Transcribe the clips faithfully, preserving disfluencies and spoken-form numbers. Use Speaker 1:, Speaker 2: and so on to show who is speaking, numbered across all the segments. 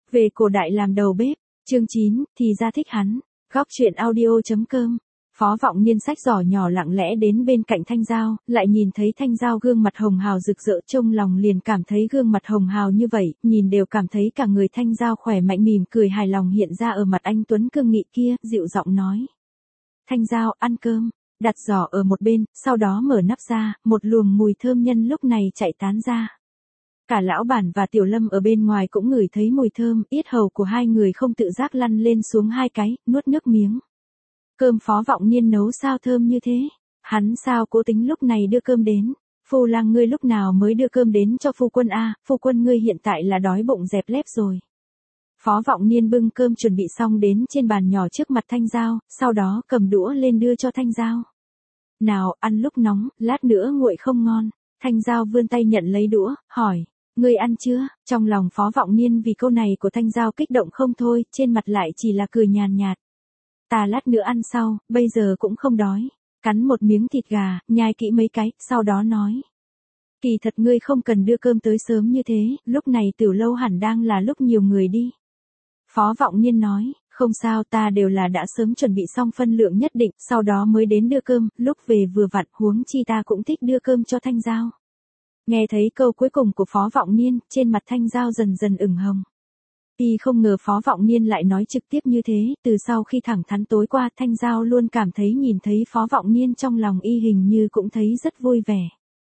Speaker 1: Về cổ đại làm đầu bếp, chương chín, thì ra thích hắn. Góc truyện audio.com. Phó Vọng Niên xách giỏ nhỏ lặng lẽ đến bên cạnh Thanh Giao, lại nhìn thấy Thanh Giao gương mặt hồng hào rực rỡ, trong lòng liền cảm thấy gương mặt hồng hào như vậy, nhìn đều cảm thấy cả người Thanh Giao khỏe mạnh, mỉm cười hài lòng hiện ra ở mặt anh tuấn cương nghị kia, dịu giọng nói: Thanh Giao, ăn cơm. Đặt giỏ ở một bên, sau đó mở nắp ra, một luồng mùi thơm nhân lúc này chạy tán ra. Cả lão bản và Tiểu Lâm ở bên ngoài cũng ngửi thấy mùi thơm, yết hầu của hai người không tự giác lăn lên xuống hai cái, nuốt nước miếng. Cơm Phó Vọng Niên nấu sao thơm như thế? Hắn sao cố tính lúc này đưa cơm đến? Phu lang ngươi lúc nào mới đưa cơm đến cho phu quân a? Phu quân ngươi hiện tại là đói bụng dẹp lép rồi. Phó Vọng Niên bưng cơm chuẩn bị xong đến trên bàn nhỏ trước mặt Thanh Giao, sau đó cầm đũa lên đưa cho Thanh Giao. Nào, ăn lúc nóng, lát nữa nguội không ngon. Thanh Giao vươn tay nhận lấy đũa, hỏi: Ngươi ăn chưa? Trong lòng Phó Vọng Niên vì câu này của Thanh Giao kích động không thôi, trên mặt lại chỉ là cười nhàn nhạt. Ta lát nữa ăn sau, bây giờ cũng không đói. Cắn một miếng thịt gà, nhai kỹ mấy cái, sau đó nói: Kỳ thật ngươi không cần đưa cơm tới sớm như thế, lúc này tiểu lâu hẳn đang là lúc nhiều người đi. Phó Vọng Niên nói: Không sao, ta đều là đã sớm chuẩn bị xong phân lượng nhất định, sau đó mới đến đưa cơm, lúc về vừa vặn, huống chi ta cũng thích đưa cơm cho Thanh Giao. Nghe thấy câu cuối cùng của Phó Vọng Niên, trên mặt Thanh Giao dần dần ửng hồng. Y không ngờ Phó Vọng Niên lại nói trực tiếp như thế, từ sau khi thẳng thắn tối qua, Thanh Giao luôn cảm thấy nhìn thấy Phó Vọng Niên trong lòng y hình như cũng thấy rất vui vẻ.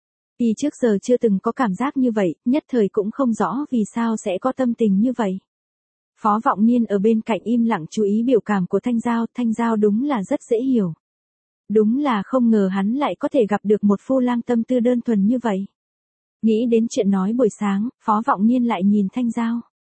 Speaker 1: Y trước giờ chưa từng có cảm giác như vậy, nhất thời cũng không rõ vì sao sẽ có tâm tình như vậy. Phó Vọng Niên ở bên cạnh im lặng chú ý biểu cảm của Thanh Giao, Thanh Giao đúng là rất dễ hiểu. Đúng là không ngờ hắn lại có thể gặp được một phu lang tâm tư đơn thuần như vậy. Nghĩ đến chuyện nói buổi sáng, Phó Vọng Niên lại nhìn Thanh Giao.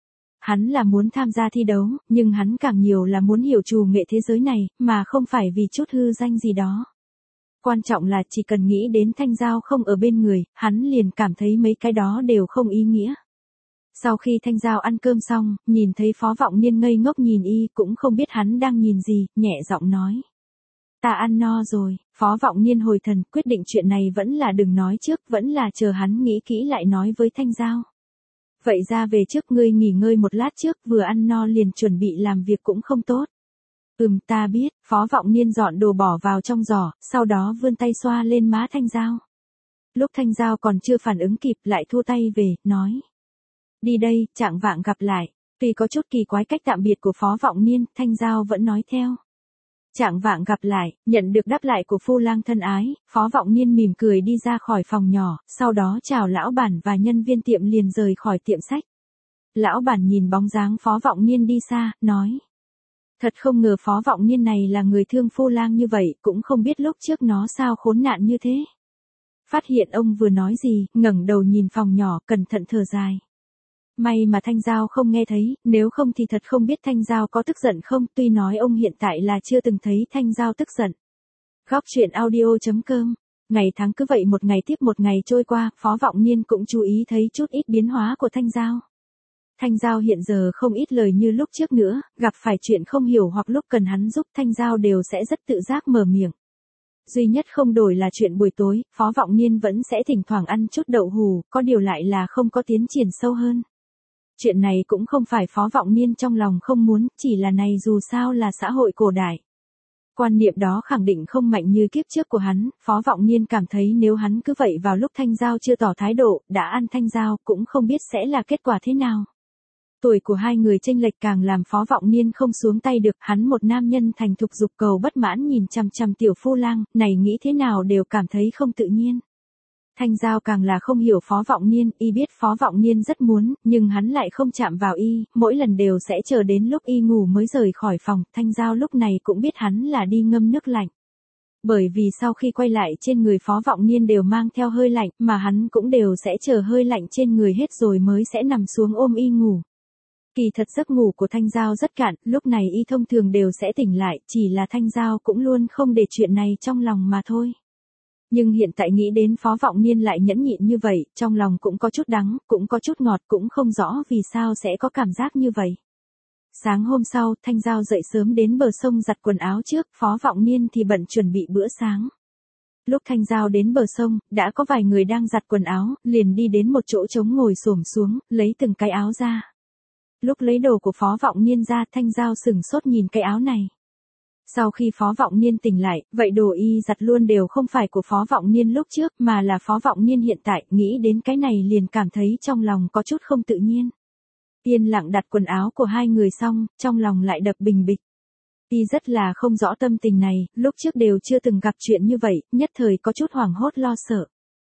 Speaker 1: Hắn là muốn tham gia thi đấu, nhưng hắn càng nhiều là muốn hiểu trù nghệ thế giới này, mà không phải vì chút hư danh gì đó. Quan trọng là chỉ cần nghĩ đến Thanh Giao không ở bên người, hắn liền cảm thấy mấy cái đó đều không ý nghĩa. Sau khi Thanh Giao ăn cơm xong, nhìn thấy Phó Vọng Niên ngây ngốc nhìn y, cũng không biết hắn đang nhìn gì, nhẹ giọng nói: Ta ăn no rồi. Phó Vọng Niên hồi thần, quyết định chuyện này vẫn là đừng nói trước, vẫn là chờ hắn nghĩ kỹ lại nói với Thanh Giao. Vậy ra về trước, ngươi nghỉ ngơi một lát trước, vừa ăn no liền chuẩn bị làm việc cũng không tốt. Ừm, ta biết. Phó Vọng Niên dọn đồ bỏ vào trong giỏ, sau đó vươn tay xoa lên má Thanh Giao. Lúc Thanh Giao còn chưa phản ứng kịp, lại thua tay về, nói: Đi đây, chạng vạng gặp lại. Tuy có chút kỳ quái cách tạm biệt của Phó Vọng Niên, Thanh Giao vẫn nói theo. Chạng vạng gặp lại. Nhận được đáp lại của phu lang thân ái, Phó Vọng Niên mỉm cười đi ra khỏi phòng nhỏ, sau đó chào lão bản và nhân viên tiệm liền rời khỏi tiệm sách. Lão bản nhìn bóng dáng Phó Vọng Niên đi xa, nói: Thật không ngờ Phó Vọng Niên này là người thương phu lang như vậy, cũng không biết lúc trước nó sao khốn nạn như thế. Phát hiện ông vừa nói gì, ngẩng đầu nhìn phòng nhỏ, cẩn thận thở dài. May mà Thanh Giao không nghe thấy, nếu không thì thật không biết Thanh Giao có tức giận không, tuy nói ông hiện tại là chưa từng thấy Thanh Giao tức giận. Góc truyện audio.com. Ngày tháng cứ vậy một ngày tiếp một ngày trôi qua, Phó Vọng Niên cũng chú ý thấy chút ít biến hóa của Thanh Giao. Thanh Giao hiện giờ không ít lời như lúc trước nữa, gặp phải chuyện không hiểu hoặc lúc cần hắn giúp, Thanh Giao đều sẽ rất tự giác mở miệng. Duy nhất không đổi là chuyện buổi tối, Phó Vọng Niên vẫn sẽ thỉnh thoảng ăn chút đậu hù, có điều lại là không có tiến triển sâu hơn. Chuyện này cũng không phải Phó Vọng Niên trong lòng không muốn, chỉ là này dù sao là xã hội cổ đại. Quan niệm đó khẳng định không mạnh như kiếp trước của hắn, Phó Vọng Niên cảm thấy nếu hắn cứ vậy vào lúc Thanh Giao chưa tỏ thái độ, đã ăn Thanh Giao, cũng không biết sẽ là kết quả thế nào. Tuổi của hai người chênh lệch càng làm Phó Vọng Niên không xuống tay được, hắn một nam nhân thành thục dục cầu bất mãn nhìn chằm chằm tiểu phu lang, này nghĩ thế nào đều cảm thấy không tự nhiên. Thanh Giao càng là không hiểu Phó Vọng Niên, y biết Phó Vọng Niên rất muốn, nhưng hắn lại không chạm vào y, mỗi lần đều sẽ chờ đến lúc y ngủ mới rời khỏi phòng, Thanh Giao lúc này cũng biết hắn là đi ngâm nước lạnh. Bởi vì sau khi quay lại trên người Phó Vọng Niên đều mang theo hơi lạnh, mà hắn cũng đều sẽ chờ hơi lạnh trên người hết rồi mới sẽ nằm xuống ôm y ngủ. Kỳ thật giấc ngủ của Thanh Giao rất cạn, lúc này y thông thường đều sẽ tỉnh lại, chỉ là Thanh Giao cũng luôn không để chuyện này trong lòng mà thôi. Nhưng hiện tại nghĩ đến Phó Vọng Niên lại nhẫn nhịn như vậy, trong lòng cũng có chút đắng, cũng có chút ngọt, cũng không rõ vì sao sẽ có cảm giác như vậy. Sáng hôm sau, Thanh Giao dậy sớm đến bờ sông giặt quần áo trước, Phó Vọng Niên thì bận chuẩn bị bữa sáng. Lúc Thanh Giao đến bờ sông, đã có vài người đang giặt quần áo, liền đi đến một chỗ trống ngồi xổm xuống, lấy từng cái áo ra. Lúc lấy đồ của Phó Vọng Niên ra, Thanh Giao sửng sốt nhìn cái áo này. Sau khi Phó Vọng Niên tỉnh lại, vậy đồ y giặt luôn đều không phải của Phó Vọng Niên lúc trước mà là Phó Vọng Niên hiện tại, nghĩ đến cái này liền cảm thấy trong lòng có chút không tự nhiên. Yên lặng đặt quần áo của hai người xong, trong lòng lại đập bình bịch. Y rất là không rõ tâm tình này, lúc trước đều chưa từng gặp chuyện như vậy, nhất thời có chút hoảng hốt lo sợ.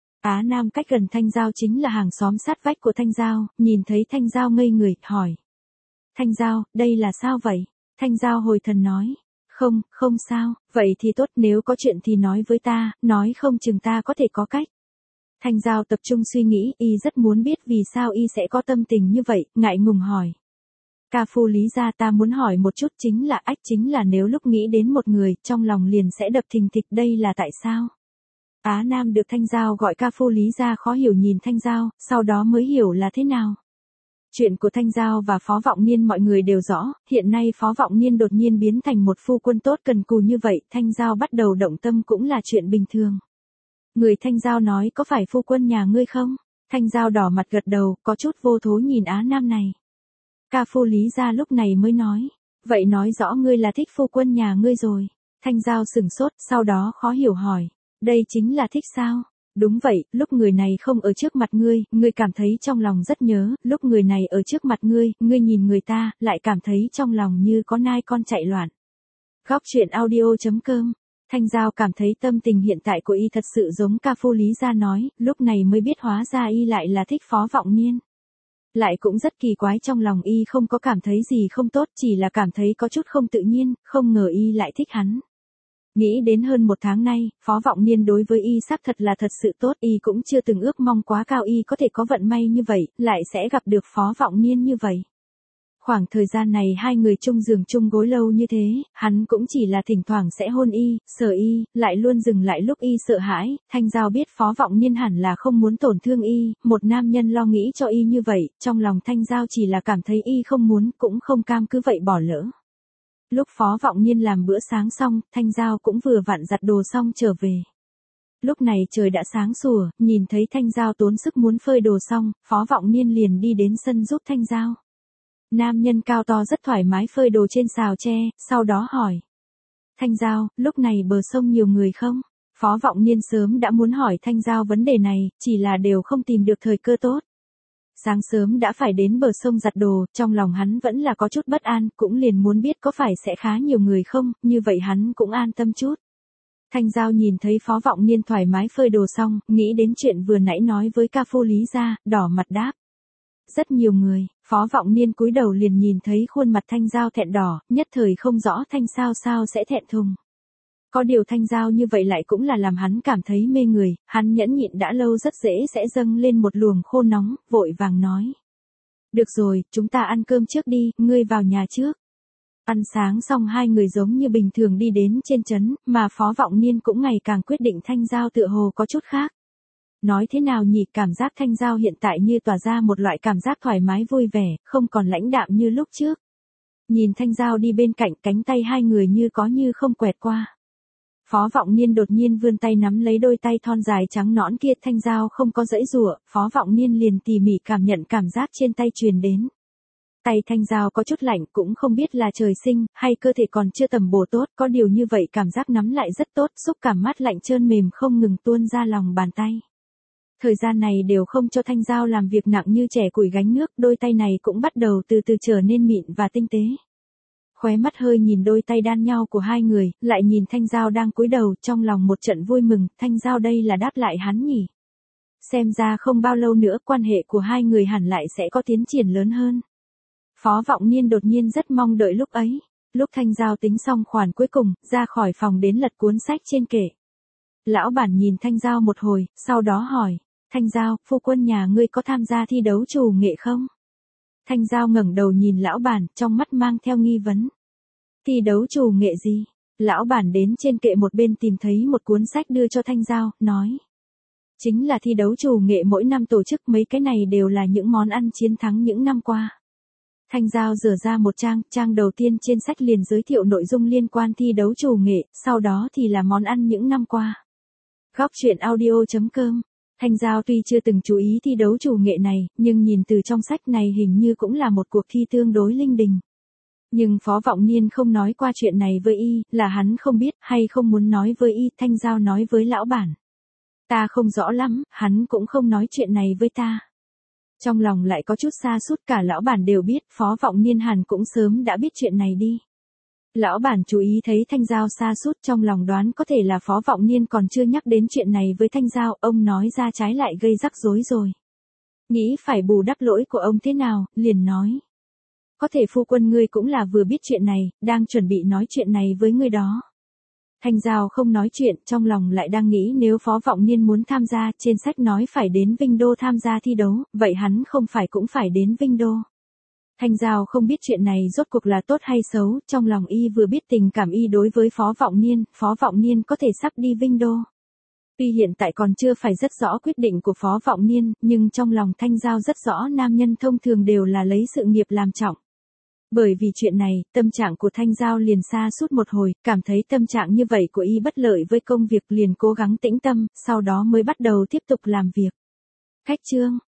Speaker 1: Á Nam cách gần Thanh Giao chính là hàng xóm sát vách của Thanh Giao, nhìn thấy Thanh Giao ngây người, hỏi. Thanh Giao, đây là sao vậy? Thanh Giao hồi thần nói. Không, không sao, vậy thì tốt, nếu có chuyện thì nói với ta, nói không chừng ta có thể có cách. Thanh Giao tập trung suy nghĩ, y rất muốn biết vì sao y sẽ có tâm tình như vậy, ngại ngùng hỏi. Ca phu Lý gia, ta muốn hỏi một chút, chính là ách chính là nếu lúc nghĩ đến một người, trong lòng liền sẽ đập thình thịch, đây là tại sao? Á Nam được Thanh Giao gọi ca phu Lý gia khó hiểu nhìn Thanh Giao, sau đó mới hiểu là thế nào. Chuyện của Thanh Giao và Phó Vọng Niên mọi người đều rõ, hiện nay Phó Vọng Niên đột nhiên biến thành một phu quân tốt cần cù như vậy, Thanh Giao bắt đầu động tâm cũng là chuyện bình thường. Người Thanh Giao nói có phải phu quân nhà ngươi không? Thanh Giao đỏ mặt gật đầu, có chút vô thố nhìn Á Nam này. Ca phu Lý gia lúc này mới nói, vậy nói rõ ngươi là thích phu quân nhà ngươi rồi. Thanh Giao sửng sốt, sau đó khó hiểu hỏi, đây chính là thích sao? Đúng vậy, lúc người này không ở trước mặt ngươi, ngươi cảm thấy trong lòng rất nhớ, lúc người này ở trước mặt ngươi, ngươi nhìn người ta, lại cảm thấy trong lòng như có nai con chạy loạn. Góc truyện audio chấm com. Thanh Giao cảm thấy tâm tình hiện tại của y thật sự giống ca phu Lý gia nói, lúc này mới biết hóa ra y lại là thích Phó Vọng Niên. Lại cũng rất kỳ quái, trong lòng y không có cảm thấy gì không tốt, chỉ là cảm thấy có chút không tự nhiên, không ngờ y lại thích hắn. Nghĩ đến hơn một tháng nay, Phó Vọng Niên đối với y xác thật là thật sự tốt, y cũng chưa từng ước mong quá cao y có thể có vận may như vậy, lại sẽ gặp được Phó Vọng Niên như vậy. Khoảng thời gian này hai người chung giường chung gối lâu như thế, hắn cũng chỉ là thỉnh thoảng sẽ hôn y, sờ y, lại luôn dừng lại lúc y sợ hãi. Thanh Giao biết Phó Vọng Niên hẳn là không muốn tổn thương y, một nam nhân lo nghĩ cho y như vậy, trong lòng Thanh Giao chỉ là cảm thấy y không muốn, cũng không cam cứ vậy bỏ lỡ. Lúc Phó Vọng Niên làm bữa sáng xong, Thanh Giao cũng vừa vặn giặt đồ xong trở về. Lúc này trời đã sáng sủa, nhìn thấy Thanh Giao tốn sức muốn phơi đồ xong, Phó Vọng Niên liền đi đến sân giúp Thanh Giao. Nam nhân cao to rất thoải mái phơi đồ trên xào tre, sau đó hỏi. Thanh Giao, lúc này bờ sông nhiều người không? Phó Vọng Niên sớm đã muốn hỏi Thanh Giao vấn đề này, chỉ là đều không tìm được thời cơ tốt. Sáng sớm đã phải đến bờ sông giặt đồ, trong lòng hắn vẫn là có chút bất an, cũng liền muốn biết có phải sẽ khá nhiều người không, như vậy hắn cũng an tâm chút. Thanh Giao nhìn thấy Phó Vọng Niên thoải mái phơi đồ xong, nghĩ đến chuyện vừa nãy nói với ca phu Lý gia, đỏ mặt đáp. Rất nhiều người. Phó Vọng Niên cúi đầu liền nhìn thấy khuôn mặt Thanh Giao thẹn đỏ, nhất thời không rõ Thanh Giao sao sẽ thẹn thùng. Có điều Thanh Giao như vậy lại cũng là làm hắn cảm thấy mê người, hắn nhẫn nhịn đã lâu rất dễ sẽ dâng lên một luồng khô nóng, vội vàng nói. Được rồi, chúng ta ăn cơm trước đi, ngươi vào nhà trước. Ăn sáng xong hai người giống như bình thường đi đến trên trấn, mà Phó Vọng Niên cũng ngày càng quyết định Thanh Giao tựa hồ có chút khác. Nói thế nào nhỉ, cảm giác Thanh Giao hiện tại như tỏa ra một loại cảm giác thoải mái vui vẻ, không còn lãnh đạm như lúc trước. Nhìn Thanh Giao đi bên cạnh, cánh tay hai người như có như không quẹt qua. Phó Vọng Niên đột nhiên vươn tay nắm lấy đôi tay thon dài trắng nõn kia, Thanh Giao không có giãy giụa, Phó Vọng Niên liền tỉ mỉ cảm nhận cảm giác trên tay truyền đến. Tay Thanh Giao có chút lạnh, cũng không biết là trời sinh, hay cơ thể còn chưa tầm bổ tốt, có điều như vậy cảm giác nắm lại rất tốt, xúc cảm mát lạnh trơn mềm không ngừng tuôn ra lòng bàn tay. Thời gian này đều không cho Thanh Giao làm việc nặng như trẻ củi gánh nước, đôi tay này cũng bắt đầu từ từ trở nên mịn và tinh tế. Khóe mắt hơi nhìn đôi tay đan nhau của hai người, lại nhìn Thanh Giao đang cúi đầu, trong lòng một trận vui mừng, Thanh Giao đây là đáp lại hắn nhỉ. Xem ra không bao lâu nữa quan hệ của hai người hẳn lại sẽ có tiến triển lớn hơn. Phó Vọng Niên đột nhiên rất mong đợi lúc ấy. Lúc Thanh Giao tính xong khoản cuối cùng, ra khỏi phòng đến lật cuốn sách trên kệ. Lão bản nhìn Thanh Giao một hồi, sau đó hỏi. Thanh Giao, phu quân nhà ngươi có tham gia thi đấu trù nghệ không? Thanh Giao ngẩng đầu nhìn lão bản, trong mắt mang theo nghi vấn. Thi đấu trù nghệ gì? Lão bản đến trên kệ một bên tìm thấy một cuốn sách đưa cho Thanh Giao, nói. Chính là thi đấu trù nghệ mỗi năm tổ chức, mấy cái này đều là những món ăn chiến thắng những năm qua. Thanh Giao rửa ra một trang, trang đầu tiên trên sách liền giới thiệu nội dung liên quan thi đấu trù nghệ, sau đó thì là món ăn những năm qua. Góc truyện audio chấm com Thanh Giao tuy chưa từng chú ý thi đấu chủ nghệ này, nhưng nhìn từ trong sách này hình như cũng là một cuộc thi tương đối linh đình. Nhưng Phó Vọng Niên không nói qua chuyện này với y, là hắn không biết hay không muốn nói với y. Thanh Giao nói với lão bản. Ta không rõ lắm, hắn cũng không nói chuyện này với ta. Trong lòng lại có chút xa sút, cả lão bản đều biết, Phó Vọng Niên hẳn cũng sớm đã biết chuyện này đi. Lão bản chú ý thấy Thanh Giao xa sút, trong lòng đoán có thể là Phó Vọng Niên còn chưa nhắc đến chuyện này với Thanh Giao, ông nói ra trái lại gây rắc rối rồi. Nghĩ phải bù đắp lỗi của ông thế nào, liền nói. Có thể phu quân ngươi cũng là vừa biết chuyện này, đang chuẩn bị nói chuyện này với ngươi đó. Thanh Giao không nói chuyện, trong lòng lại đang nghĩ nếu Phó Vọng Niên muốn tham gia, trên sách nói phải đến Vinh Đô tham gia thi đấu, vậy hắn không phải cũng phải đến Vinh Đô. Thanh Giao không biết chuyện này rốt cuộc là tốt hay xấu, trong lòng y vừa biết tình cảm y đối với Phó Vọng Niên, Phó Vọng Niên có thể sắp đi Vinh Đô. Tuy hiện tại còn chưa phải rất rõ quyết định của Phó Vọng Niên, nhưng trong lòng Thanh Giao rất rõ nam nhân thông thường đều là lấy sự nghiệp làm trọng. Bởi vì chuyện này, tâm trạng của Thanh Giao liền xa suốt một hồi, cảm thấy tâm trạng như vậy của y bất lợi với công việc, liền cố gắng tĩnh tâm, sau đó mới bắt đầu tiếp tục làm việc. Khách trương,